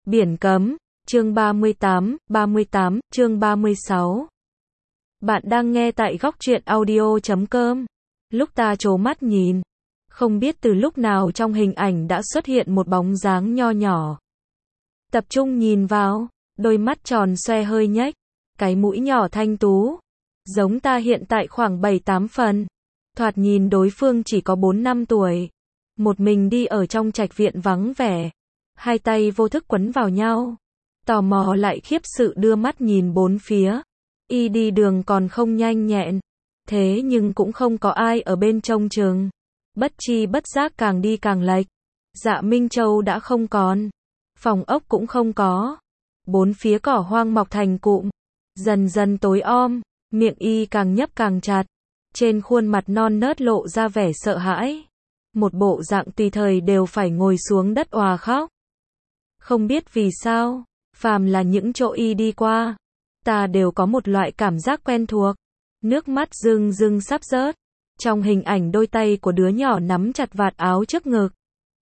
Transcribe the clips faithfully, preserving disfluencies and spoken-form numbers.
Biển cấm, chương ba mươi tám, ba mươi tám, chương ba mươi sáu. Bạn đang nghe tại góc truyện audio chấm com. Lúc ta trố mắt nhìn, không biết từ lúc nào trong hình ảnh đã xuất hiện một bóng dáng nho nhỏ. Tập trung nhìn vào, đôi mắt tròn xoe hơi nhếch, cái mũi nhỏ thanh tú, giống ta hiện tại khoảng bảy tám phần. Thoạt nhìn đối phương chỉ có bốn năm tuổi, một mình đi ở trong trạch viện vắng vẻ, hai tay vô thức quấn vào nhau, tò mò lại khiếp sự đưa mắt nhìn bốn phía. Y đi đường còn không nhanh nhẹn, thế nhưng cũng không có ai ở bên trông chừng. Bất chi bất giác càng đi càng lệch. Dạ Minh Châu đã không còn, phòng ốc cũng không có, bốn phía cỏ hoang mọc thành cụm, dần dần tối om, miệng y càng nhấp càng chặt, trên khuôn mặt non nớt lộ ra vẻ sợ hãi, một bộ dạng tùy thời đều phải ngồi xuống đất òa khóc. Không biết vì sao, phàm là những chỗ y đi qua, ta đều có một loại cảm giác quen thuộc, nước mắt rưng rưng sắp rớt. Trong hình ảnh đôi tay của đứa nhỏ nắm chặt vạt áo trước ngực,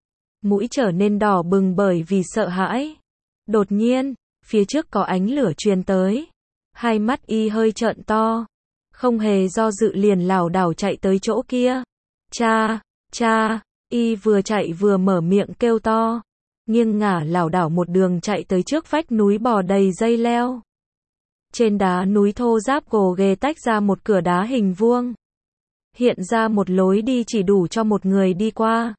mũi trở nên đỏ bừng bởi vì sợ hãi. Đột nhiên, phía trước có ánh lửa truyền tới, hai mắt y hơi trợn to, không hề do dự liền lảo đảo chạy tới chỗ kia. Cha, cha, y vừa chạy vừa mở miệng kêu to, nghiêng ngả lảo đảo một đường chạy tới trước vách núi bò đầy dây leo. Trên đá núi thô ráp gồ ghề tách ra một cửa đá hình vuông, hiện ra một lối đi chỉ đủ cho một người đi qua.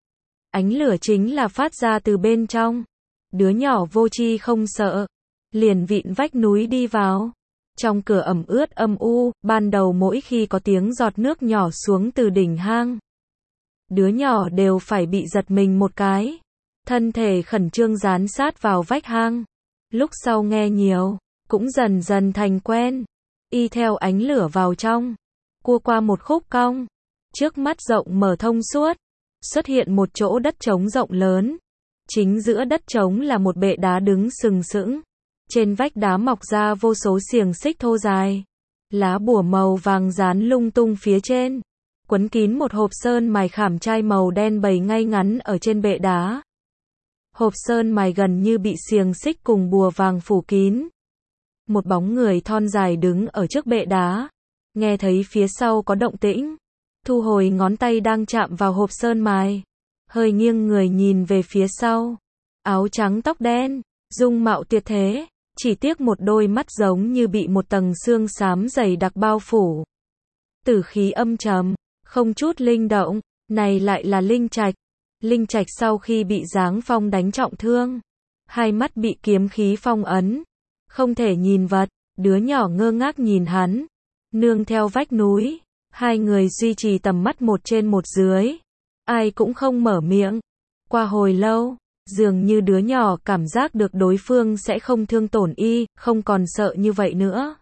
Ánh lửa chính là phát ra từ bên trong. Đứa nhỏ vô tri không sợ, liền vịn vách núi đi vào. Trong cửa ẩm ướt âm u, ban đầu mỗi khi có tiếng giọt nước nhỏ xuống từ đỉnh hang, đứa nhỏ đều phải bị giật mình một cái, thân thể khẩn trương dán sát vào vách hang. Lúc sau nghe nhiều, cũng dần dần thành quen. Y theo ánh lửa vào trong, cua qua một khúc cong, trước mắt rộng mở thông suốt, xuất hiện một chỗ đất trống rộng lớn. Chính giữa đất trống là một bệ đá đứng sừng sững, trên vách đá mọc ra vô số xiềng xích thô dài, lá bùa màu vàng dán lung tung phía trên, quấn kín một hộp sơn mài khảm trai màu đen bày ngay ngắn ở trên bệ đá. Hộp sơn mài gần như bị xiềng xích cùng bùa vàng phủ kín. Một bóng người thon dài đứng ở trước bệ đá, nghe thấy phía sau có động tĩnh, thu hồi ngón tay đang chạm vào hộp sơn mài, hơi nghiêng người nhìn về phía sau. Áo trắng tóc đen, dung mạo tuyệt thế, chỉ tiếc một đôi mắt giống như bị một tầng xương xám dày đặc bao phủ. Tử khí âm trầm, không chút linh động, này lại là Linh Trạch. Linh Trạch sau khi bị Giáng Phong đánh trọng thương, hai mắt bị kiếm khí phong ấn, không thể nhìn vật. Đứa nhỏ ngơ ngác nhìn hắn, nương theo vách núi, hai người duy trì tầm mắt một trên một dưới, ai cũng không mở miệng. Qua hồi lâu, dường như đứa nhỏ cảm giác được đối phương sẽ không thương tổn y, không còn sợ như vậy nữa.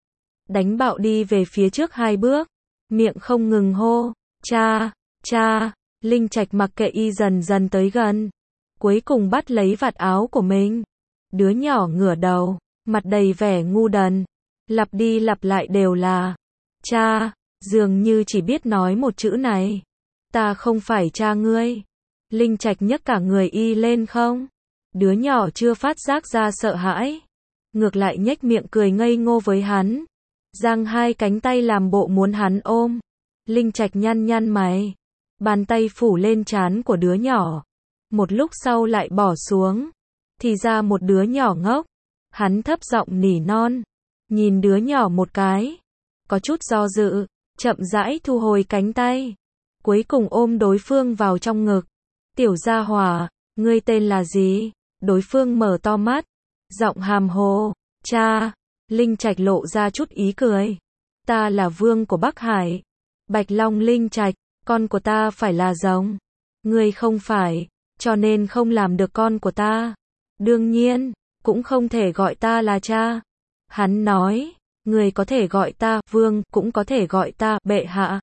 Đánh bạo đi về phía trước hai bước, miệng không ngừng hô, cha, cha. Linh Trạch mặc kệ y dần dần tới gần, cuối cùng bắt lấy vạt áo của mình. Đứa nhỏ ngửa đầu, mặt đầy vẻ ngu đần, lặp đi lặp lại đều là cha, dường như chỉ biết nói một chữ này. Ta không phải cha ngươi. Linh Trạch nhấc cả người y lên không. Đứa nhỏ chưa phát giác ra sợ hãi, ngược lại nhếch miệng cười ngây ngô với hắn, giang hai cánh tay làm bộ muốn hắn ôm. Linh Trạch nhăn nhăn mày, bàn tay phủ lên trán của đứa nhỏ, một lúc sau lại bỏ xuống. Thì ra một đứa nhỏ ngốc. Hắn thấp giọng nỉ non, nhìn đứa nhỏ một cái, có chút do dự, chậm rãi thu hồi cánh tay, cuối cùng ôm đối phương vào trong ngực. Tiểu gia hỏa, ngươi tên là gì? Đối phương mở to mắt, giọng hàm hồ, cha. Linh Trạch lộ ra chút ý cười, ta là vương của Bắc Hải, Bạch Long Linh Trạch, con của ta phải là rồng, ngươi không phải, cho nên không làm được con của ta. Đương nhiên, cũng không thể gọi ta là cha. Hắn nói, người có thể gọi ta vương, cũng có thể gọi ta bệ hạ.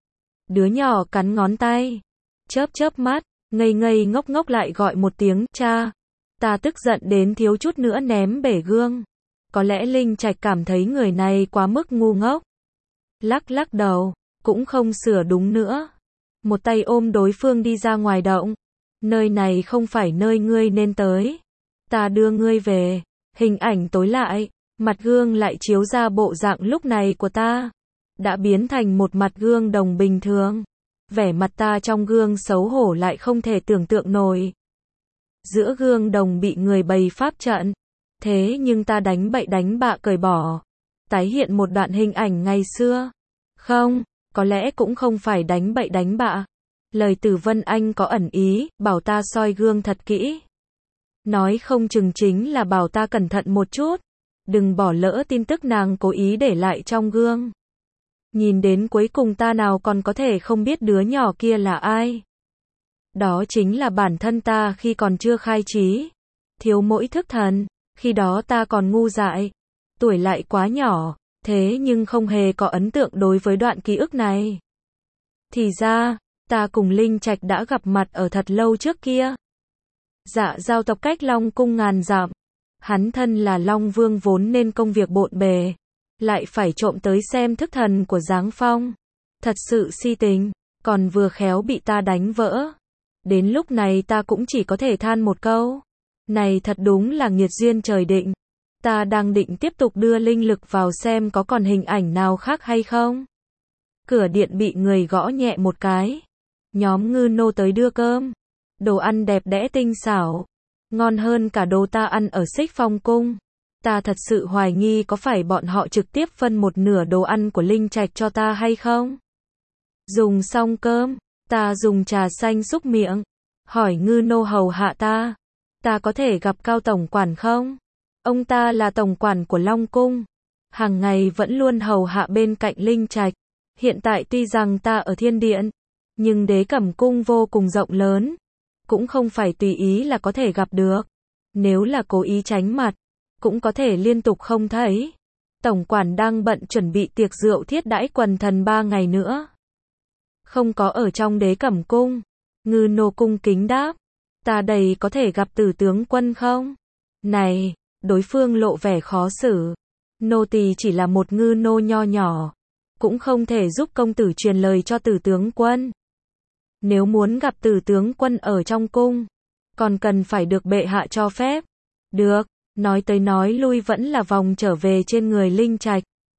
Đứa nhỏ cắn ngón tay, chớp chớp mắt, ngây ngây ngốc ngốc lại gọi một tiếng cha. Ta tức giận đến thiếu chút nữa ném bể gương. Có lẽ Linh Trạch cảm thấy người này quá mức ngu ngốc, lắc lắc đầu, cũng không sửa đúng nữa, một tay ôm đối phương đi ra ngoài động. Nơi này không phải nơi ngươi nên tới. Ta đưa ngươi về. Hình ảnh tối lại, mặt gương lại chiếu ra bộ dạng lúc này của ta. Đã biến thành một mặt gương đồng bình thường. Vẻ mặt ta trong gương xấu hổ lại không thể tưởng tượng nổi. Giữa gương đồng bị người bày pháp trận. Thế nhưng ta đánh bậy đánh bạ cởi bỏ. Tái hiện một đoạn hình ảnh ngày xưa. Không, có lẽ cũng không phải đánh bậy đánh bạ. Lời từ Vân Anh có ẩn ý, bảo ta soi gương thật kỹ. Nói không chừng chính là bảo ta cẩn thận một chút. Đừng bỏ lỡ tin tức nàng cố ý để lại trong gương. Nhìn đến cuối cùng ta nào còn có thể không biết đứa nhỏ kia là ai. Đó chính là bản thân ta khi còn chưa khai trí. Thiếu mỗi thức thần. Khi đó ta còn ngu dại. Tuổi lại quá nhỏ. Thế nhưng không hề có ấn tượng đối với đoạn ký ức này. Thì ra, ta cùng Linh Trạch đã gặp mặt ở thật lâu trước kia. Dạ giao tộc cách Long cung ngàn dặm. Hắn thân là Long Vương vốn nên công việc bộn bề. Lại phải trộm tới xem thức thần của Giáng Phong. Thật sự si tình, còn vừa khéo bị ta đánh vỡ. Đến lúc này ta cũng chỉ có thể than một câu. Này thật đúng là nghiệt duyên trời định. Ta đang định tiếp tục đưa linh lực vào xem có còn hình ảnh nào khác hay không. Cửa điện bị người gõ nhẹ một cái. Nhóm ngư nô tới đưa cơm. Đồ ăn đẹp đẽ tinh xảo. Ngon hơn cả đồ ta ăn ở Xích Phong cung. Ta thật sự hoài nghi có phải bọn họ trực tiếp phân một nửa đồ ăn của Linh Trạch cho ta hay không. Dùng xong cơm, ta dùng trà xanh xúc miệng. Hỏi ngư nô hầu hạ ta. Ta có thể gặp Cao tổng quản không? Ông ta là tổng quản của Long cung. Hàng ngày vẫn luôn hầu hạ bên cạnh Linh Trạch. Hiện tại tuy rằng ta ở thiên điện. Nhưng đế cẩm cung vô cùng rộng lớn. Cũng không phải tùy ý là có thể gặp được. Nếu là cố ý tránh mặt. Cũng có thể liên tục không thấy. Tổng quản đang bận chuẩn bị tiệc rượu thiết đãi quần thần ba ngày nữa. Không có ở trong đế cẩm cung. Ngư nô cung kính đáp. Ta đây có thể gặp Tử tướng quân không? Này, đối phương lộ vẻ khó xử. Nô tỳ chỉ là một ngư nô nho nhỏ. Cũng không thể giúp công tử truyền lời cho Tử tướng quân. Nếu muốn gặp Tử tướng quân ở trong cung. Còn cần phải được bệ hạ cho phép. Được. Nói tới nói lui vẫn là vòng trở về trên người Linh Trạch.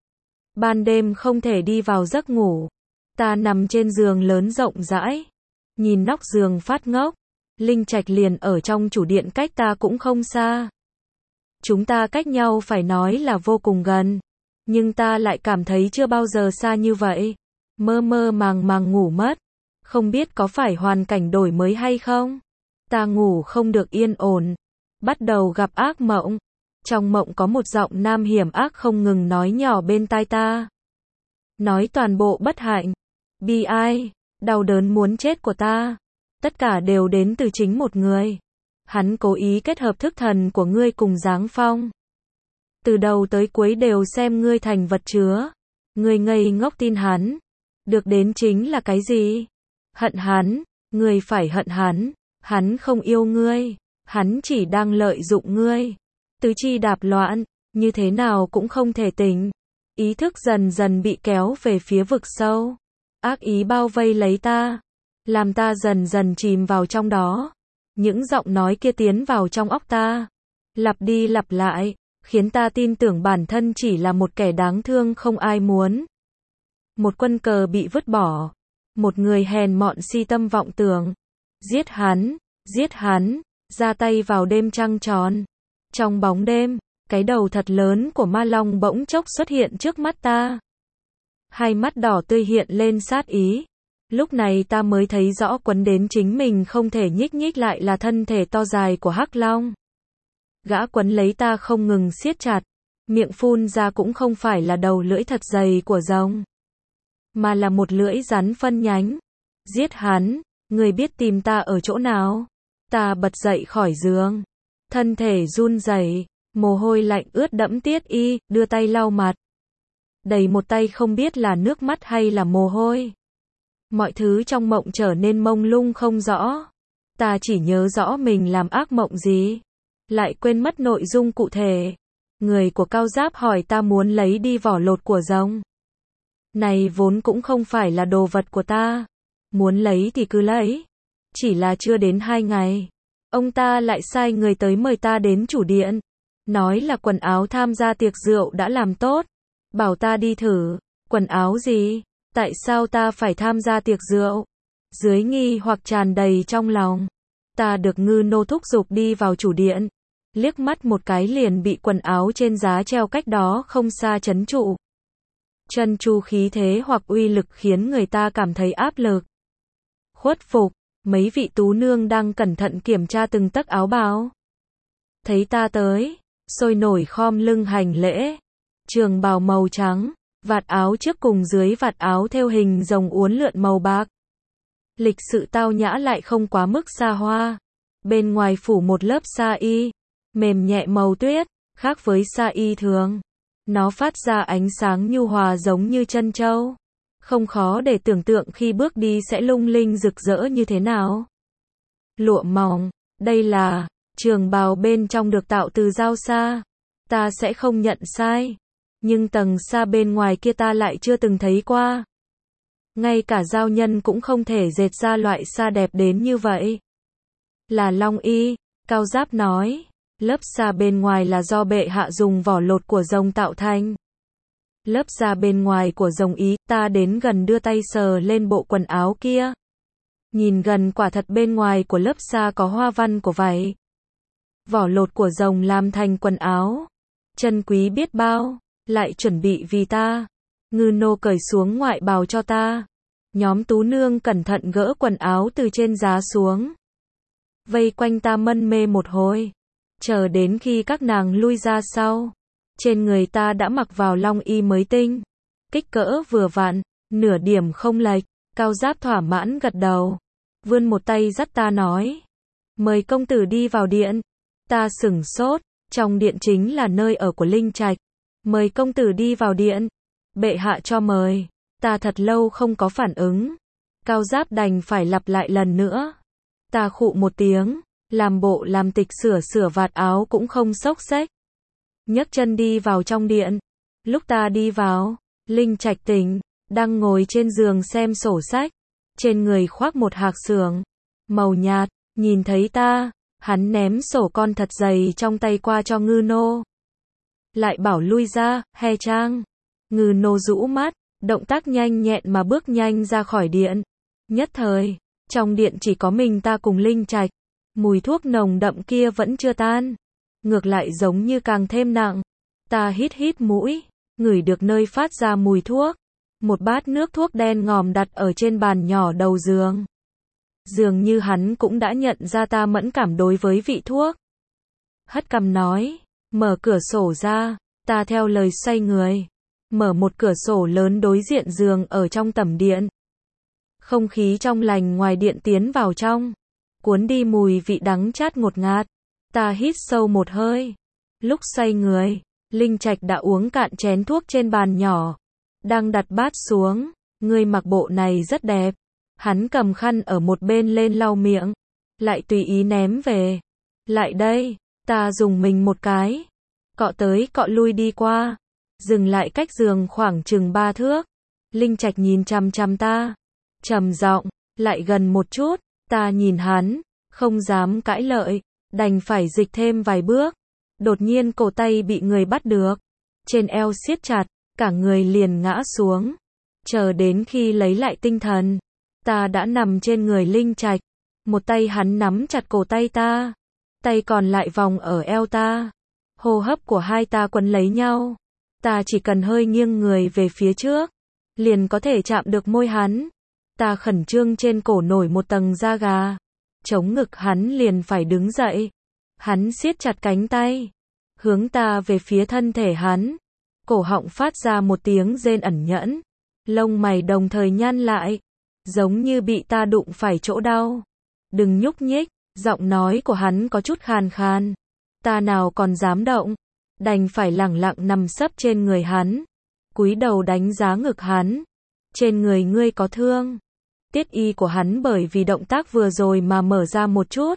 Ban đêm không thể đi vào giấc ngủ. Ta nằm trên giường lớn rộng rãi. Nhìn nóc giường phát ngốc. Linh Trạch liền ở trong chủ điện cách ta cũng không xa. Chúng ta cách nhau phải nói là vô cùng gần. Nhưng ta lại cảm thấy chưa bao giờ xa như vậy. Mơ mơ màng màng ngủ mất. Không biết có phải hoàn cảnh đổi mới hay không? Ta ngủ không được yên ổn. Bắt đầu gặp ác mộng. Trong mộng có một giọng nam hiểm ác không ngừng nói nhỏ bên tai ta. Nói toàn bộ bất hạnh, bi ai, đau đớn muốn chết của ta. Tất cả đều đến từ chính một người. Hắn cố ý kết hợp thức thần của ngươi cùng Giáng Phong. Từ đầu tới cuối đều xem ngươi thành vật chứa. Ngươi ngây ngốc tin hắn. Được đến chính là cái gì? Hận hắn, ngươi phải hận hắn. Hắn không yêu ngươi. Hắn chỉ đang lợi dụng ngươi. Tứ chi đạp loạn, như thế nào cũng không thể tỉnh. Ý thức dần dần bị kéo về phía vực sâu. Ác ý bao vây lấy ta. Làm ta dần dần chìm vào trong đó. Những giọng nói kia tiến vào trong óc ta. Lặp đi lặp lại, khiến ta tin tưởng bản thân chỉ là một kẻ đáng thương không ai muốn. Một quân cờ bị vứt bỏ. Một người hèn mọn si tâm vọng tưởng. Giết hắn, giết hắn. Ra tay vào đêm trăng tròn. Trong bóng đêm, cái đầu thật lớn của ma long bỗng chốc xuất hiện trước mắt ta. Hai mắt đỏ tươi hiện lên sát ý. Lúc này ta mới thấy rõ quấn đến chính mình không thể nhích nhích lại là thân thể to dài của hắc long. Gã quấn lấy ta không ngừng siết chặt. Miệng phun ra cũng không phải là đầu lưỡi thật dày của rồng. Mà là một lưỡi rắn phân nhánh. Giết hắn, người biết tìm ta ở chỗ nào? Ta bật dậy khỏi giường. Thân thể run rẩy, mồ hôi lạnh ướt đẫm tiết y, đưa tay lau mặt. Đầy một tay không biết là nước mắt hay là mồ hôi. Mọi thứ trong mộng trở nên mông lung không rõ. Ta chỉ nhớ rõ mình làm ác mộng gì. Lại quên mất nội dung cụ thể. Người của Cao Giáp hỏi ta muốn lấy đi vỏ lột của rồng. Này vốn cũng không phải là đồ vật của ta. Muốn lấy thì cứ lấy. Chỉ là chưa đến hai ngày. ông ta lại sai người tới mời ta đến chủ điện. Nói là quần áo tham gia tiệc rượu đã làm tốt. Bảo ta đi thử. Quần áo gì? Tại sao ta phải tham gia tiệc rượu? Dưới nghi hoặc tràn đầy trong lòng. Ta được Ngư Nô thúc giục đi vào chủ điện. Liếc mắt một cái liền bị quần áo trên giá treo cách đó không xa trấn trụ. Chân chu khí thế hoặc uy lực khiến người ta cảm thấy áp lực. Khuất phục, mấy vị tú nương đang cẩn thận kiểm tra từng tấc áo bào. Thấy ta tới, sôi nổi khom lưng hành lễ. Trường bào màu trắng, vạt áo trước cùng dưới vạt áo thêu hình rồng uốn lượn màu bạc. Lịch sự tao nhã lại không quá mức xa hoa. Bên ngoài phủ một lớp sa y, mềm nhẹ màu tuyết, khác với sa y thường. Nó phát ra ánh sáng nhu hòa giống như chân châu. Không khó để tưởng tượng khi bước đi sẽ lung linh rực rỡ như thế nào. Lụa mỏng, đây là trường bào bên trong được tạo từ dao sa. Ta sẽ không nhận sai. Nhưng tầng sa bên ngoài kia ta lại chưa từng thấy qua. Ngay cả dao nhân cũng không thể dệt ra loại sa đẹp đến như vậy. Là long y, Cao Giáp nói. Lớp sa bên ngoài là do bệ hạ dùng vỏ lột của rồng tạo thành. Lớp da bên ngoài của rồng ý, ta đến gần đưa tay sờ lên bộ quần áo kia. Nhìn gần quả thật bên ngoài của lớp sa có hoa văn của vảy. Vỏ lột của rồng làm thành quần áo. Chân quý biết bao, lại chuẩn bị vì ta. Ngư Nô cởi xuống ngoại bào cho ta. Nhóm tú nương cẩn thận gỡ quần áo từ trên giá xuống. Vây quanh ta mân mê một hồi. Chờ đến khi các nàng lui ra sau. Trên người ta đã mặc vào long y mới tinh. Kích cỡ vừa vặn, nửa điểm không lệch. Cao Giáp thỏa mãn gật đầu. Vươn một tay dắt ta nói. Mời công tử đi vào điện. Ta sửng sốt. Trong điện chính là nơi ở của Linh Trạch. Mời công tử đi vào điện. Bệ hạ cho mời. Ta thật lâu không có phản ứng. Cao Giáp đành phải lặp lại lần nữa. Ta khụ một tiếng. Làm bộ làm tịch sửa sửa vạt áo cũng không xốc xếch. Nhấc chân đi vào trong điện. Lúc ta đi vào, Linh Trạch tỉnh, đang ngồi trên giường xem sổ sách. Trên người khoác một hạc xưởng màu nhạt, nhìn thấy ta, hắn ném sổ con thật dày trong tay qua cho Ngư Nô. Lại bảo lui ra, he trang. Ngư Nô rũ mắt, động tác nhanh nhẹn mà bước nhanh ra khỏi điện. Nhất thời, trong điện chỉ có mình ta cùng Linh Trạch. Mùi thuốc nồng đậm kia vẫn chưa tan. Ngược lại giống như càng thêm nặng. Ta hít hít mũi, ngửi được nơi phát ra mùi thuốc. Một bát nước thuốc đen ngòm đặt ở trên bàn nhỏ đầu giường. Dường như hắn cũng đã nhận ra ta mẫn cảm đối với vị thuốc. Hất cằm nói, mở cửa sổ ra, ta theo lời xoay người. Mở một cửa sổ lớn đối diện giường ở trong tẩm điện. Không khí trong lành ngoài điện tiến vào trong. Cuốn đi mùi vị đắng chát ngột ngạt. Ta hít sâu một hơi. Lúc xoay người, Linh Trạch đã uống cạn chén thuốc trên bàn nhỏ. Đang đặt bát xuống. Ngươi mặc bộ này rất đẹp. Hắn cầm khăn ở một bên lên lau miệng. Lại tùy ý ném về. Lại đây. Ta dùng mình một cái. Cọ tới cọ lui đi qua. Dừng lại cách giường khoảng chừng ba thước. Linh Trạch nhìn chằm chằm ta. Trầm giọng, lại gần một chút. Ta nhìn hắn. Không dám cãi lợi. Đành phải dịch thêm vài bước. Đột nhiên cổ tay bị người bắt được. Trên eo siết chặt. Cả người liền ngã xuống. Chờ đến khi lấy lại tinh thần. Ta đã nằm trên người Linh Trạch. Một tay hắn nắm chặt cổ tay ta. Tay còn lại vòng ở eo ta. Hô hấp của hai ta quấn lấy nhau. Ta chỉ cần hơi nghiêng người về phía trước. Liền có thể chạm được môi hắn. Ta khẩn trương trên cổ nổi một tầng da gà. Chống ngực hắn liền phải đứng dậy. Hắn siết chặt cánh tay. Hướng ta về phía thân thể hắn. Cổ họng phát ra một tiếng rên ẩn nhẫn. Lông mày đồng thời nhăn lại. Giống như bị ta đụng phải chỗ đau. Đừng nhúc nhích. Giọng nói của hắn có chút khàn khàn. Ta nào còn dám động. Đành phải lẳng lặng nằm sấp trên người hắn. Cúi đầu đánh giá ngực hắn. Trên người ngươi có thương. Tiết y của hắn bởi vì động tác vừa rồi mà mở ra một chút.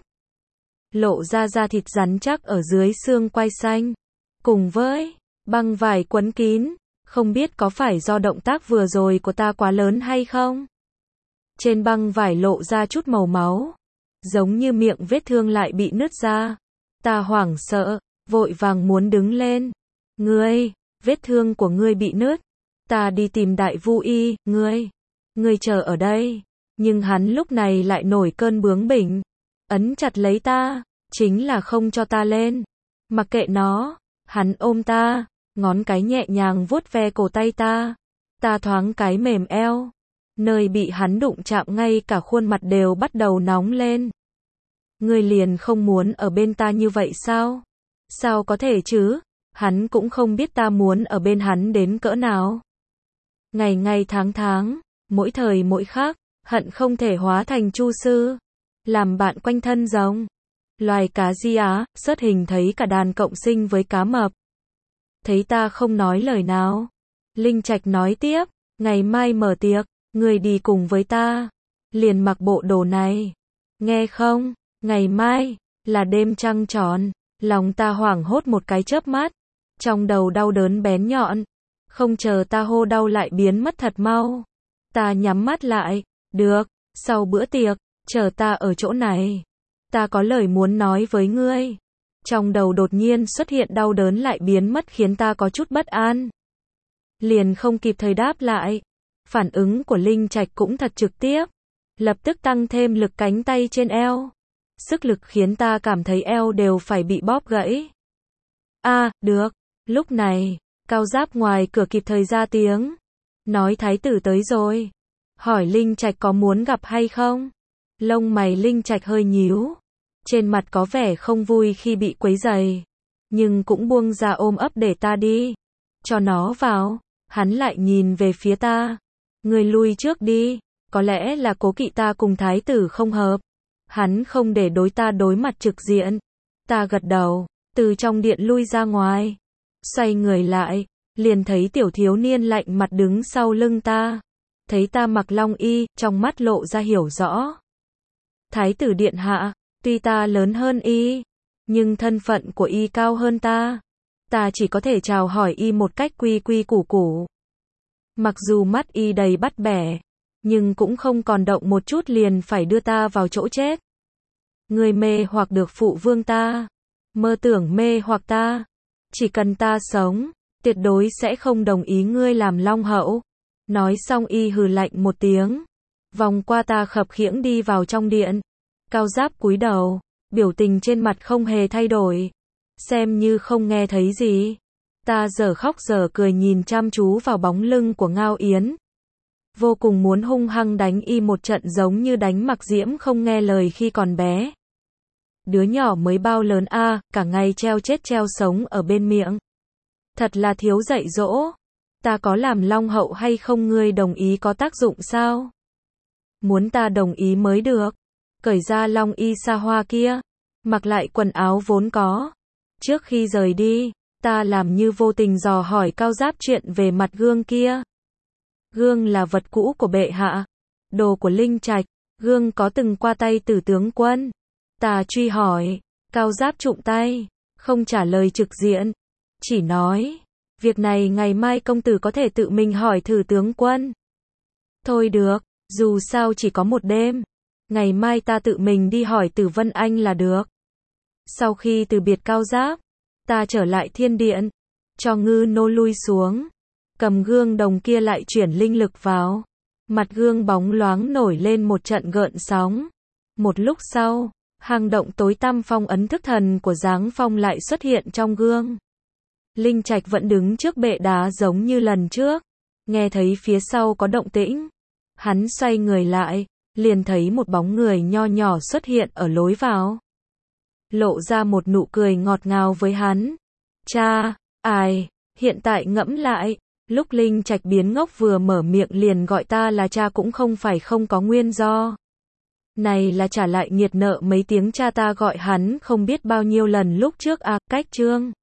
Lộ ra da thịt rắn chắc ở dưới xương quai xanh. Cùng với băng vải quấn kín. Không biết có phải do động tác vừa rồi của ta quá lớn hay không? Trên băng vải lộ ra chút màu máu. giống như miệng vết thương lại bị nứt ra. Ta hoảng sợ, vội vàng muốn đứng lên. Ngươi, vết thương của ngươi bị nứt. Ta đi tìm đại vu y, ngươi, ngươi chờ ở đây. Nhưng hắn lúc này lại nổi cơn bướng bỉnh, ấn chặt lấy ta, chính là không cho ta lên. Mặc kệ nó, hắn ôm ta, ngón cái nhẹ nhàng vuốt ve cổ tay ta. Ta thoáng cái mềm eo, nơi bị hắn đụng chạm ngay cả khuôn mặt đều bắt đầu nóng lên. Ngươi liền không muốn ở bên ta như vậy sao? Sao có thể chứ? Hắn cũng không biết ta muốn ở bên hắn đến cỡ nào. Ngày ngày tháng tháng, mỗi thời mỗi khác, hận không thể hóa thành Chu sư, làm bạn quanh thân giống. Loài cá di á, xuất hình thấy cả đàn cộng sinh với cá mập. Thấy ta không nói lời nào. Linh Trạch nói tiếp, ngày mai mở tiệc, ngươi đi cùng với ta. Liền mặc bộ đồ này. Nghe không? Ngày mai, là đêm trăng tròn. Lòng ta hoảng hốt một cái chớp mắt. Trong đầu đau đớn bén nhọn. Không chờ ta hô đau lại biến mất thật mau. Ta nhắm mắt lại. Được, sau bữa tiệc, chờ ta ở chỗ này. Ta có lời muốn nói với ngươi. Trong đầu đột nhiên xuất hiện đau đớn lại biến mất khiến ta có chút bất an. Liền không kịp thời đáp lại. Phản ứng của Linh Trạch cũng thật trực tiếp. Lập tức tăng thêm lực cánh tay trên eo. Sức lực khiến ta cảm thấy eo đều phải bị bóp gãy. A, à, được. Lúc này, Cao Giáp ngoài cửa kịp thời ra tiếng. Nói thái tử tới rồi. Hỏi Linh Trạch có muốn gặp hay không? Lông mày Linh Trạch hơi nhíu. Trên mặt có vẻ không vui khi bị quấy rầy. Nhưng cũng buông ra ôm ấp để ta đi. Cho nó vào. Hắn lại nhìn về phía ta. Ngươi lui trước đi. Có lẽ là cố kỵ ta cùng thái tử không hợp. Hắn không để đối ta đối mặt trực diện. Ta gật đầu. Từ trong điện lui ra ngoài. Xoay người lại. Liền thấy tiểu thiếu niên lạnh mặt đứng sau lưng ta. Thấy ta mặc long y, trong mắt lộ ra hiểu rõ. Thái tử điện hạ, tuy ta lớn hơn y, nhưng thân phận của y cao hơn ta. Ta chỉ có thể chào hỏi y một cách quy quy củ củ. Mặc dù mắt y đầy bắt bẻ, nhưng cũng không còn động một chút liền phải đưa ta vào chỗ chết. Ngươi mê hoặc được phụ vương ta, mơ tưởng mê hoặc ta. Chỉ cần ta sống, tuyệt đối sẽ không đồng ý ngươi làm long hậu. Nói xong y hừ lạnh một tiếng. Vòng qua ta khập khiễng đi vào trong điện. Cao Giáp cúi đầu. Biểu tình trên mặt không hề thay đổi. Xem như không nghe thấy gì. Ta giờ khóc giờ cười nhìn chăm chú vào bóng lưng của Ngao Yến. Vô cùng muốn hung hăng đánh y một trận giống như đánh Mặc Diễm không nghe lời khi còn bé. Đứa nhỏ mới bao lớn a, à, cả ngày treo chết treo sống ở bên miệng. Thật là thiếu dạy dỗ. Ta có làm long hậu hay không ngươi đồng ý có tác dụng sao? Muốn ta đồng ý mới được. Cởi ra long y xa hoa kia. Mặc lại quần áo vốn có. Trước khi rời đi, ta làm như vô tình dò hỏi Cao Giáp chuyện về mặt gương kia. Gương là vật cũ của bệ hạ. Đồ của Linh Trạch. Gương có từng qua tay Tử tướng quân. Ta truy hỏi. Cao Giáp trụng tay. Không trả lời trực diện. Chỉ nói. Việc này ngày mai công tử có thể tự mình hỏi thử tướng quân. Thôi được, dù sao chỉ có một đêm. Ngày mai ta tự mình đi hỏi Tử Vân Anh là được. Sau khi từ biệt Cao Giáp, ta trở lại thiên điện. Cho ngư nô lui xuống. Cầm gương đồng kia lại chuyển linh lực vào. Mặt gương bóng loáng nổi lên một trận gợn sóng. Một lúc sau, hang động tối tăm phong ấn thức thần của Giáng Phong lại xuất hiện trong gương. Linh Trạch vẫn đứng trước bệ đá giống như lần trước. Nghe thấy phía sau có động tĩnh. Hắn xoay người lại, liền thấy một bóng người nho nhỏ xuất hiện ở lối vào. Lộ ra một nụ cười ngọt ngào với hắn. Cha, ai, hiện tại ngẫm lại, lúc Linh Trạch biến ngốc vừa mở miệng liền gọi ta là cha cũng không phải không có nguyên do. Này là trả lại nghiệt nợ mấy tiếng cha ta gọi hắn không biết bao nhiêu lần lúc trước à, cách chương.